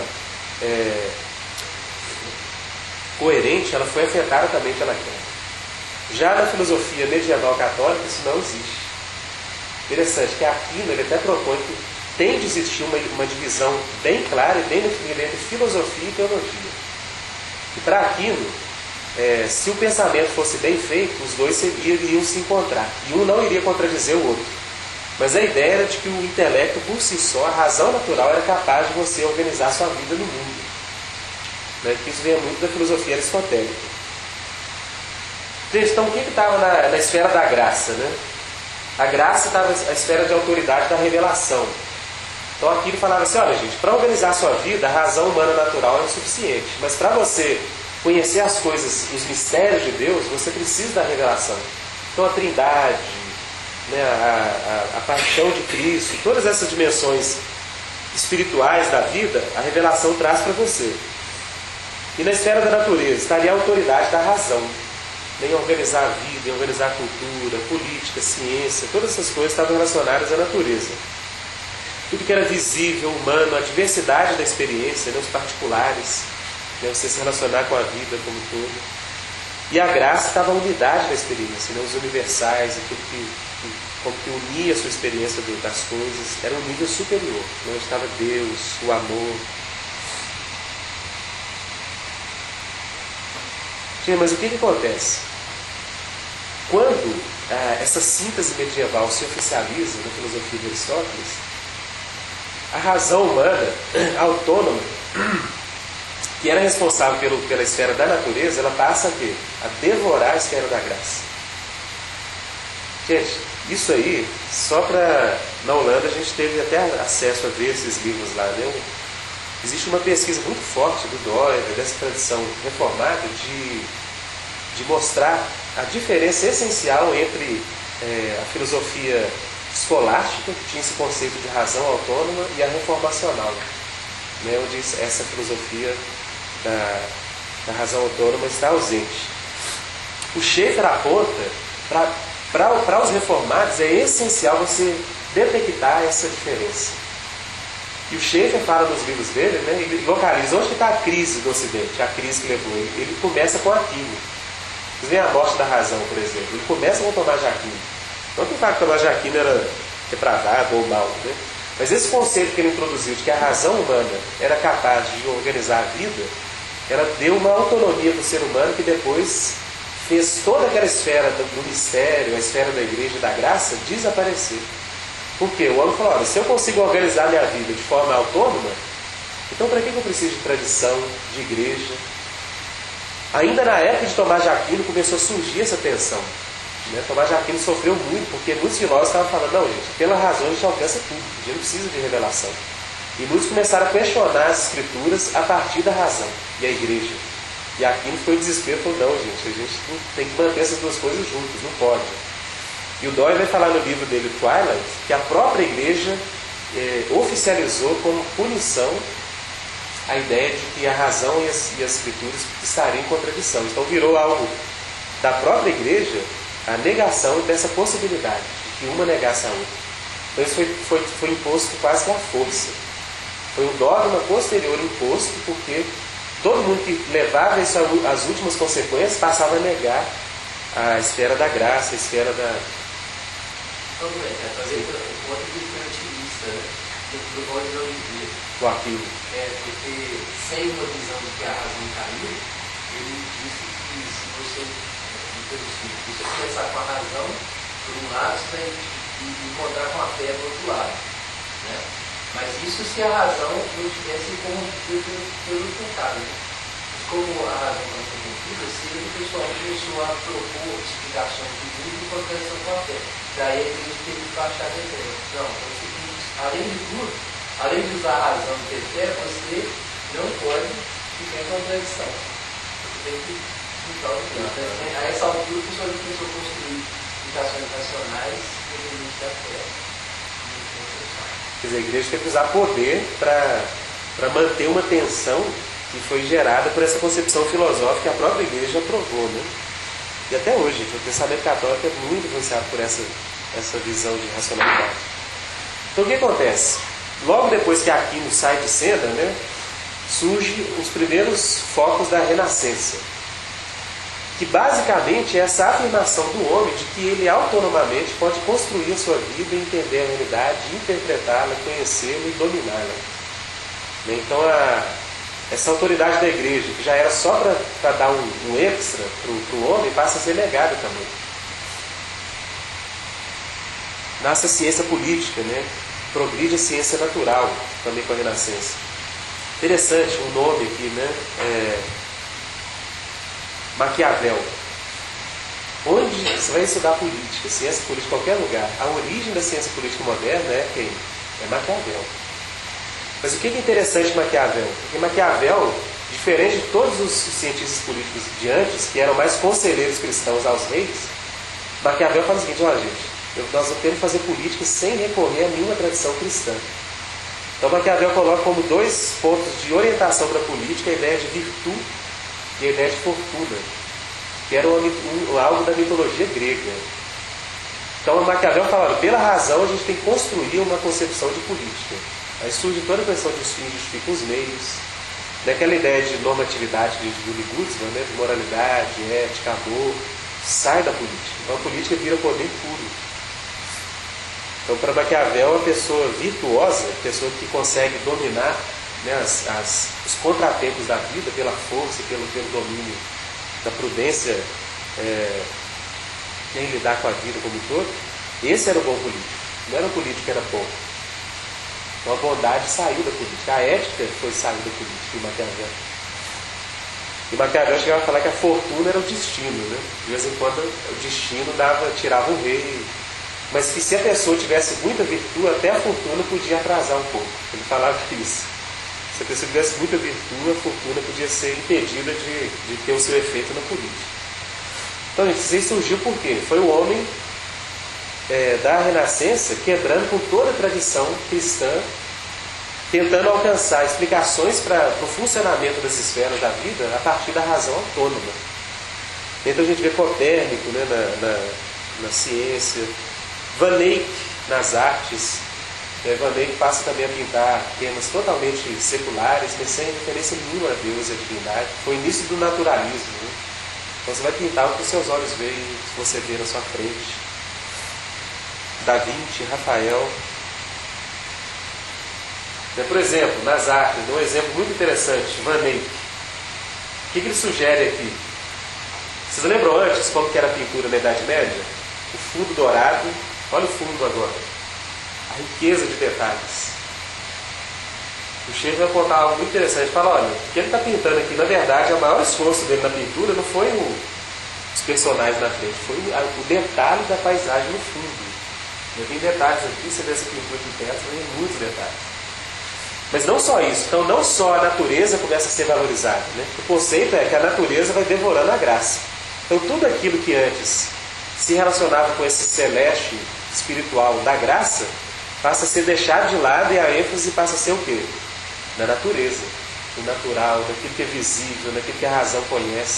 coerente, ela foi afetada também pela queda. Já na filosofia medieval católica isso não existe. Interessante que Aquino ele até propõe que tem de existir uma divisão bem clara e bem definida entre filosofia e teologia. E para Aquino, se o pensamento fosse bem feito, os dois iriam se encontrar. E um não iria contradizer o outro. Mas a ideia era de que o intelecto por si só, a razão natural, era capaz de você organizar a sua vida no mundo. Né? Que isso vem muito da filosofia aristotélica. Então o que estava na esfera da graça? Né? A graça estava na esfera de autoridade da revelação. Então aqui ele falava assim, olha gente, para organizar a sua vida, a razão humana natural é o suficiente. Mas para você conhecer as coisas, os mistérios de Deus, você precisa da revelação. Então a trindade, né, a paixão de Cristo, todas essas dimensões espirituais da vida, a revelação traz para você. E na esfera da natureza estaria a autoridade da razão. Em organizar a vida, em organizar a cultura, política, ciência, todas essas coisas estavam relacionadas à natureza. Tudo que era visível, humano, a diversidade da experiência, né, os particulares, né, você se relacionar com a vida como um todo. E a graça estava a unidade da experiência, né, os universais, aquilo que unia a sua experiência das coisas, era um nível superior, né, onde estava Deus, o amor. Mas o que acontece? Quando essa síntese medieval se oficializa na filosofia de Aristóteles, a razão humana autônoma, que era responsável pela esfera da natureza, ela passa a quê? A devorar a esfera da graça. Gente, isso aí, só para... Na Holanda a gente teve até acesso a ver esses livros lá, né? Existe uma pesquisa muito forte do Doyle, dessa tradição reformada, de mostrar a diferença essencial entre a filosofia escolástica, que tinha esse conceito de razão autônoma, e a reformacional, né, onde essa filosofia da razão autônoma está ausente. O Schaeffer aponta, para os reformados, é essencial você detectar essa diferença. E o Schaeffer fala nos livros dele, né, ele localiza onde está a crise do Ocidente, a crise que levou ele. Ele começa com Aquino. Vocês veem a morte da razão, por exemplo. Ele começa com Tomás de Aquino. Não que o fato que Tomás de Aquino era depravado ou mal, né? Mas esse conceito que ele introduziu de que a razão humana era capaz de organizar a vida, ela deu uma autonomia para o ser humano que depois fez toda aquela esfera do mistério, a esfera da igreja e da graça, desaparecer. Por quê? O homem falou, olha, se eu consigo organizar a minha vida de forma autônoma, então para que eu preciso de tradição, de igreja? Ainda na época de Tomás de Aquino começou a surgir essa tensão. Né? Tomás de Aquino sofreu muito, porque muitos filósofos estavam falando, não gente, pela razão a gente alcança tudo, a gente não precisa de revelação. E muitos começaram a questionar as escrituras a partir da razão, e a igreja. E Aquino foi em desespero, falou, não gente, a gente tem que manter essas duas coisas juntas, não pode. E o Doyle vai falar no livro dele, Twilight, que a própria igreja oficializou como punição a ideia de que a razão e as escrituras estariam em contradição. Então virou algo da própria igreja a negação dessa possibilidade, de que uma negasse a outra. Então isso foi imposto quase que à força. Foi um dogma posterior imposto, porque todo mundo que levava isso às últimas consequências passava a negar a esfera da graça, a esfera da... Então, fazer um ponto de vista otimista, né? Do Rod Oliveira. Do aquilo. Porque sem uma visão de que a razão caiu, ele disse que se você começar com a razão, por um lado, você vai encontrar com a fé do outro lado. Né? Mas isso se a razão não tivesse corrompida pelo pecado. Né? Como a razão não foi corrompida, o pessoal começou a propor explicações do mundo em contradição com a fé. Daí a igreja teve que baixar a ideia. Não, é o seguinte, além de tudo, além de usar a razão e ter fé, você não pode ficar em contradição. Você tem que ficar o Deus. A essa altura, o pessoal começou a construir explicações racionais independente da fé. Quer dizer, a igreja teve que usar poder para manter uma tensão que foi gerada por essa concepção filosófica que a própria igreja aprovou, né? E até hoje, o pensamento católico é muito influenciado por essa visão de racionalidade. Então o que acontece? Logo depois que Aquino sai de cena, né, surgem os primeiros focos da Renascença, que basicamente é essa afirmação do homem de que ele autonomamente pode construir a sua vida, entender a realidade, interpretá-la, conhecê-la e dominá-la. Então essa autoridade da igreja, que já era só para dar um extra para o homem, passa a ser negada também. Nasce a ciência política, né? Progride a ciência natural, também com a Renascença. Interessante o nome aqui, né? Maquiavel. Onde você vai estudar política, ciência política, em qualquer lugar, a origem da ciência política moderna é quem? É Maquiavel. Mas o que é interessante em Maquiavel? Porque Maquiavel, diferente de todos os cientistas políticos de antes, que eram mais conselheiros cristãos aos reis, Maquiavel fala o seguinte: olha, gente, nós temos que fazer política sem recorrer a nenhuma tradição cristã. Então Maquiavel coloca como dois pontos de orientação para a política a ideia de virtude e a ideia de fortuna, que era algo da mitologia grega. Então Maquiavel fala: pela razão a gente tem que construir uma concepção de política. Aí surge toda a questão de os fins justificam os meios, daquela ideia de normatividade de Julie Gutzmann, né, de moralidade, ética, amor, sai da política. Então a política vira poder puro. Então para Maquiavel, a pessoa virtuosa, a pessoa que consegue dominar, né, os contratempos da vida pela força, pelo domínio da prudência, em lidar com a vida como um todo, esse era o bom político. Não era o político que era bom. Então a bondade saiu da política, a ética saiu da política em Maquiavel. E Maquiavel chegava a falar que a fortuna era o destino, né? De vez em quando o destino tirava o rei, mas que se a pessoa tivesse muita virtude, até a fortuna podia atrasar um pouco. Ele falava isso. Se a pessoa tivesse muita virtude, a fortuna podia ser impedida de ter o seu efeito na política. Então isso aí surgiu por quê? Foi o homem da Renascença quebrando com toda a tradição cristã, tentando alcançar explicações para o funcionamento das esferas da vida a partir da razão autônoma. Então a gente vê Copérnico, né, na ciência, Van Eyck nas artes. Van Eyck passa também a pintar temas totalmente seculares, mas sem referência nenhuma a Deus e a divindade. Foi o início do naturalismo, né? Então você vai pintar o que os seus olhos veem, você vê na sua frente. Da Vinci, Rafael. Por exemplo, nas artes, um exemplo muito interessante, Van Eyck. O que ele sugere aqui? Vocês lembram antes como que era a pintura na Idade Média? O fundo dourado, olha o fundo agora. A riqueza de detalhes. O Schaeffer vai contar algo muito interessante. Fala: olha, o que ele está pintando aqui, na verdade, o maior esforço dele na pintura não foi os personagens na frente, foi o detalhe da paisagem no fundo. Tem detalhes aqui, você vê essa pintura de perto, tem muitos detalhes. Mas não só isso. Então não só a natureza começa a ser valorizada, né? O conceito é que a natureza vai devorando a graça. Então tudo aquilo que antes se relacionava com esse celeste espiritual da graça, passa a ser deixado de lado e a ênfase passa a ser o quê? Na natureza, no natural, naquilo que é visível, naquilo que a razão conhece.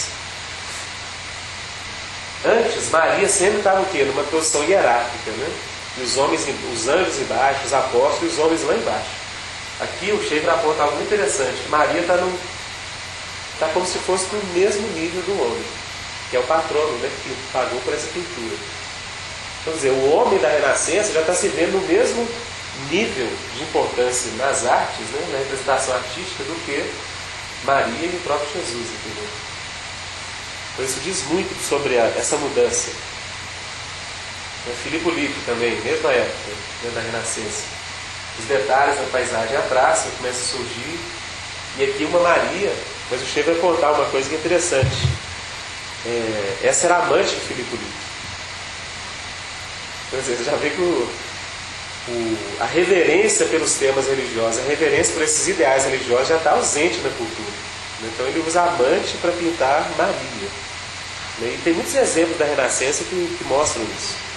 Antes, Maria sempre estava o quê? Numa posição hierárquica, né? E os anjos embaixo, os apóstolos e os homens lá embaixo. Aqui o Schaeffer aponta algo muito interessante. Maria está como se fosse no mesmo nível do homem, que é o patrono, né, que pagou por essa pintura. Então, quer dizer, o homem da Renascença já está se vendo no mesmo nível de importância nas artes, né, na representação artística, do que Maria e o próprio Jesus, entendeu? Então isso diz muito sobre essa mudança. Filippo Lippi também, mesma época, né, da Renascença. Os detalhes da paisagem atrás começam a surgir. E aqui uma Maria, mas o Schaeffer vai contar uma coisa que é interessante. Essa era a amante de Filippo Lippi. Então, você já vê que a reverência pelos temas religiosos, a reverência por esses ideais religiosos já está ausente na cultura. Então ele usa amante para pintar Maria. E tem muitos exemplos da Renascença que mostram isso.